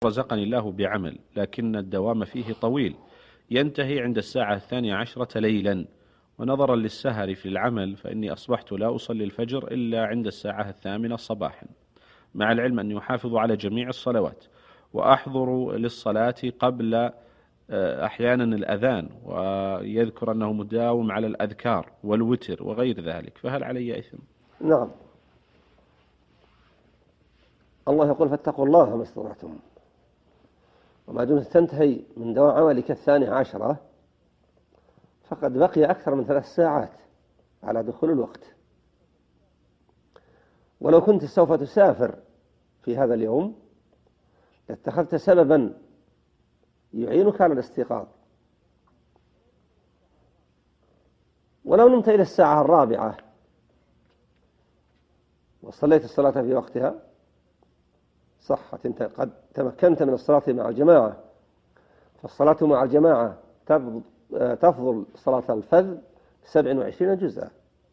رزقني الله بعمل لكن الدوام فيه طويل ينتهي عند الساعة 12 ليلا، ونظرا للسهر في العمل فإني أصبحت لا أصلي الفجر إلا عند الساعة 8 صباحا، مع العلم أني أحافظ على جميع الصلوات وأحضر للصلاة قبل أحيانا الأذان، ويذكر أنه مداوم على الأذكار والوتر وغير ذلك، فهل علي إثم؟ نعم، الله يقول فاتقوا الله ما استطعتم، وما دمت تنتهي من دوام عملك 12 فقد بقي أكثر من 3 ساعات على دخول الوقت. ولو كنت سوف تسافر في هذا اليوم لاتخذت سببا يعينك على الاستيقاظ، ولو نمت إلى الساعة 4 وصليت الصلاة في وقتها صحت، أنت قد تمكنت من الصلاة مع الجماعة، فالصلاة مع الجماعة تفضل صلاة الفذ 27 جزءا.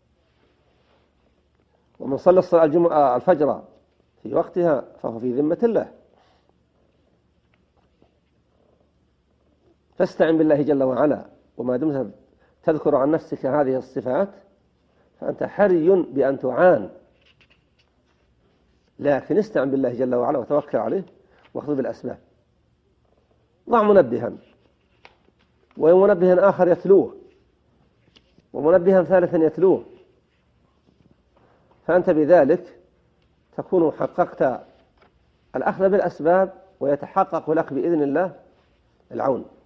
ومن صلى الفجر في وقتها فهو في ذمة الله. فاستعن بالله جل وعلا، وما دمت تذكر عن نفسك هذه الصفات فأنت حري بأن تعان، لكن استعن بالله جل وعلا وتوكل عليه واخذ بالأسباب. ضع منبها، ومنبها آخر يتلوه، ومنبها ثالثا يتلوه، فأنت بذلك تكون حققت الأخذ بالأسباب ويتحقق لك بإذن الله العون.